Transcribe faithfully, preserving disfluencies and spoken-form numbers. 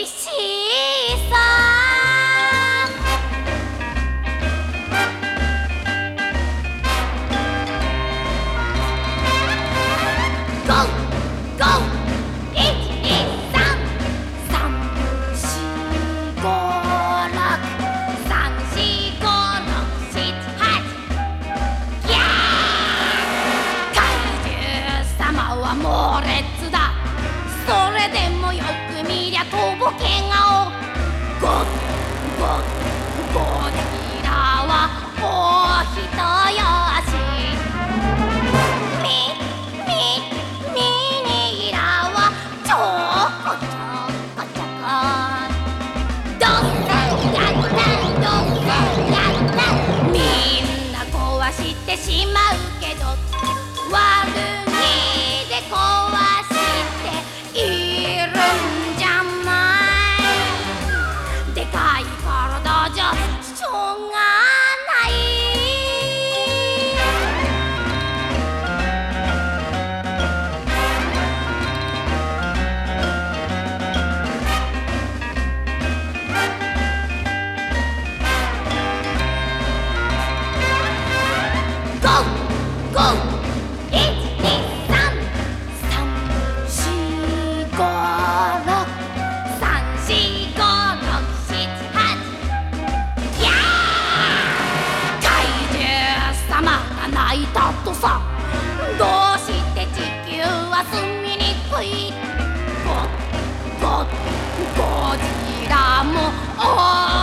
しさゴーゴーいちにさんさんしごろくさんしごろくしちはちギャー怪獣様は猛烈だそれでもよく見りゃとぼけ顔ゴッゴッゴジラはお人よしミミミニラはちょこちょこちょこどんなやったどんなやったみんな壊してしまうけど悪気で壊しているんじゃないでかい体じゃしょうがないゴーゴーいちにさんさんしごろくさんしごろくしちはちギャー怪獣様が泣いたとさどうして地球は住みにくいゴッゴッゴジラもお